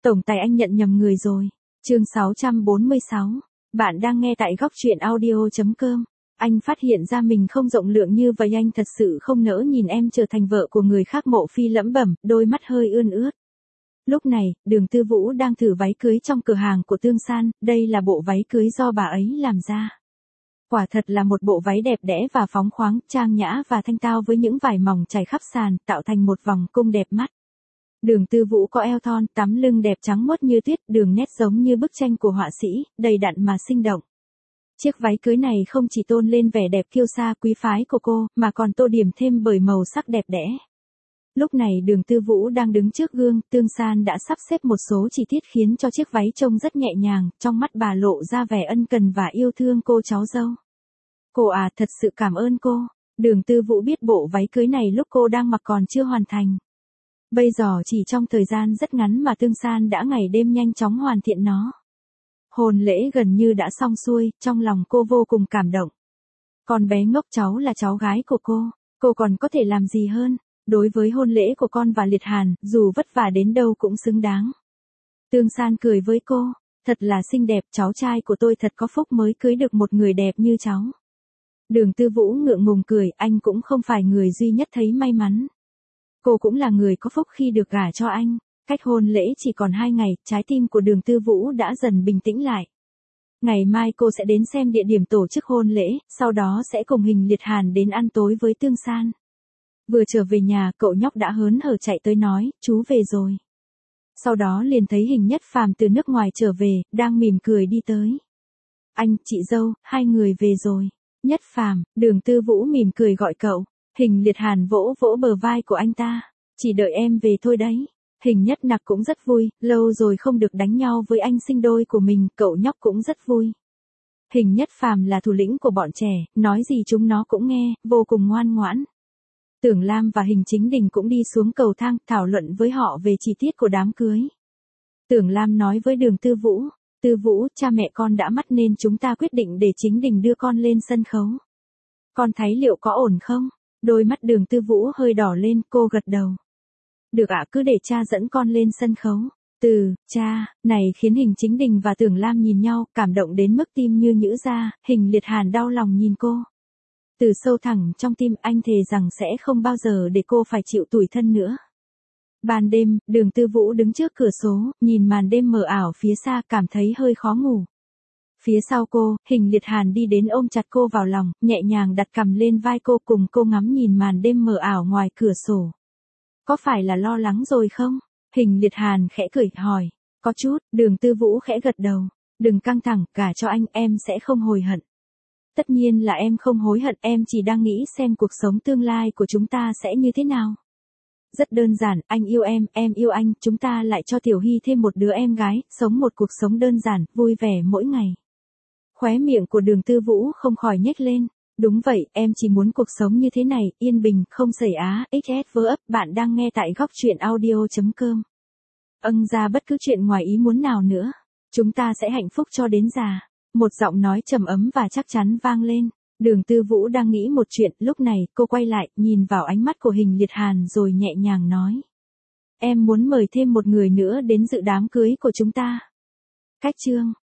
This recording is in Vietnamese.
Tổng tài anh nhận nhầm người rồi. Chương 646. Bạn đang nghe tại góc truyện audio.com. Anh phát hiện ra mình không rộng lượng như vậy, anh thật sự không nỡ nhìn em trở thành vợ của người khác. Mộ Phi lẩm bẩm, đôi mắt hơi ươn ướt. Lúc này, Đường Tư Vũ đang thử váy cưới trong cửa hàng của Tương San, đây là bộ váy cưới do bà ấy làm ra. Quả thật là một bộ váy đẹp đẽ và phóng khoáng, trang nhã và thanh tao với những vải mỏng trải khắp sàn, tạo thành một vòng cung đẹp mắt. Đường Tư Vũ có eo thon, tắm lưng đẹp trắng muốt như tuyết, đường nét giống như bức tranh của họa sĩ, đầy đặn mà sinh động. Chiếc váy cưới này không chỉ tôn lên vẻ đẹp kiêu sa quý phái của cô, mà còn tô điểm thêm bởi màu sắc đẹp đẽ. Lúc này Đường Tư Vũ đang đứng trước gương, Tương San đã sắp xếp một số chi tiết khiến cho chiếc váy trông rất nhẹ nhàng, trong mắt bà lộ ra vẻ ân cần và yêu thương cô cháu dâu. Cô à, thật sự cảm ơn cô. Đường Tư Vũ biết bộ váy cưới này lúc cô đang mặc còn chưa hoàn thành. Bây giờ chỉ trong thời gian rất ngắn mà Tương San đã ngày đêm nhanh chóng hoàn thiện nó. Hôn lễ gần như đã xong xuôi, trong lòng cô vô cùng cảm động. Con bé ngốc cháu là cháu gái của cô còn có thể làm gì hơn? Đối với hôn lễ của con và Liệt Hàn, dù vất vả đến đâu cũng xứng đáng. Tương San cười với cô, thật là xinh đẹp, cháu trai của tôi thật có phúc mới cưới được một người đẹp như cháu. Đường Tư Vũ ngượng ngùng cười, anh cũng không phải người duy nhất thấy may mắn. Cô cũng là người có phúc khi được gả cho anh. Cách hôn lễ chỉ còn 2 ngày, trái tim của Đường Tư Vũ đã dần bình tĩnh lại. Ngày mai cô sẽ đến xem địa điểm tổ chức hôn lễ, sau đó sẽ cùng Hình Liệt Hàn đến ăn tối với Tương San. Vừa trở về nhà, cậu nhóc đã hớn hở chạy tới nói, chú về rồi. Sau đó liền thấy Hình Nhất Phàm từ nước ngoài trở về, đang mỉm cười đi tới. Anh, chị dâu, hai người về rồi. Nhất Phàm, Đường Tư Vũ mỉm cười gọi cậu. Hình Liệt Hàn vỗ vỗ bờ vai của anh ta. Chỉ đợi em về thôi đấy. Hình Nhất Nặc cũng rất vui, lâu rồi không được đánh nhau với anh sinh đôi của mình, cậu nhóc cũng rất vui. Hình Nhất Phàm là thủ lĩnh của bọn trẻ, nói gì chúng nó cũng nghe, vô cùng ngoan ngoãn. Tưởng Lam và Hình Chính Đình cũng đi xuống cầu thang, thảo luận với họ về chi tiết của đám cưới. Tưởng Lam nói với Đường Tư Vũ, Tư Vũ, cha mẹ con đã mắt nên chúng ta quyết định để Chính Đình đưa con lên sân khấu. Con thấy liệu có ổn không? Đôi mắt Đường Tư Vũ hơi đỏ lên, cô gật đầu. Được ạ, cứ để cha dẫn con lên sân khấu. Cha, này khiến Hình Chính Đình và Tưởng Lam nhìn nhau, cảm động đến mức tim như nhũ ra, Hình Liệt Hàn đau lòng nhìn cô. Từ sâu thẳm trong tim anh thề rằng sẽ không bao giờ để cô phải chịu tủi thân nữa. Ban đêm, Đường Tư Vũ đứng trước cửa sổ, nhìn màn đêm mờ ảo phía xa, cảm thấy hơi khó ngủ. Phía sau cô, Hình Liệt Hàn đi đến ôm chặt cô vào lòng, nhẹ nhàng đặt cằm lên vai cô, cùng cô ngắm nhìn màn đêm mờ ảo ngoài cửa sổ. Có phải là lo lắng rồi không? Hình Liệt Hàn khẽ cười hỏi. Có chút, Đường Tư Vũ khẽ gật đầu. Đừng căng thẳng, gả cho anh, em sẽ không hối hận. Tất nhiên là em không hối hận, em chỉ đang nghĩ xem cuộc sống tương lai của chúng ta sẽ như thế nào. Rất đơn giản, anh yêu em yêu anh, chúng ta lại cho Tiểu Hy thêm một đứa em gái, sống một cuộc sống đơn giản, vui vẻ mỗi ngày. Khóe miệng của Đường Tư Vũ không khỏi nhếch lên. Đúng vậy, em chỉ muốn cuộc sống như thế này, yên bình, không xảy á, XS vớ ấp. Bạn đang nghe tại góc truyện audio.com. Ra bất cứ chuyện ngoài ý muốn nào nữa. Chúng ta sẽ hạnh phúc cho đến già. Một giọng nói trầm ấm và chắc chắn vang lên. Đường Tư Vũ đang nghĩ một chuyện, lúc này, cô quay lại, nhìn vào ánh mắt của Hình Liệt Hàn rồi nhẹ nhàng nói. Em muốn mời thêm một người nữa đến dự đám cưới của chúng ta. Cách chương.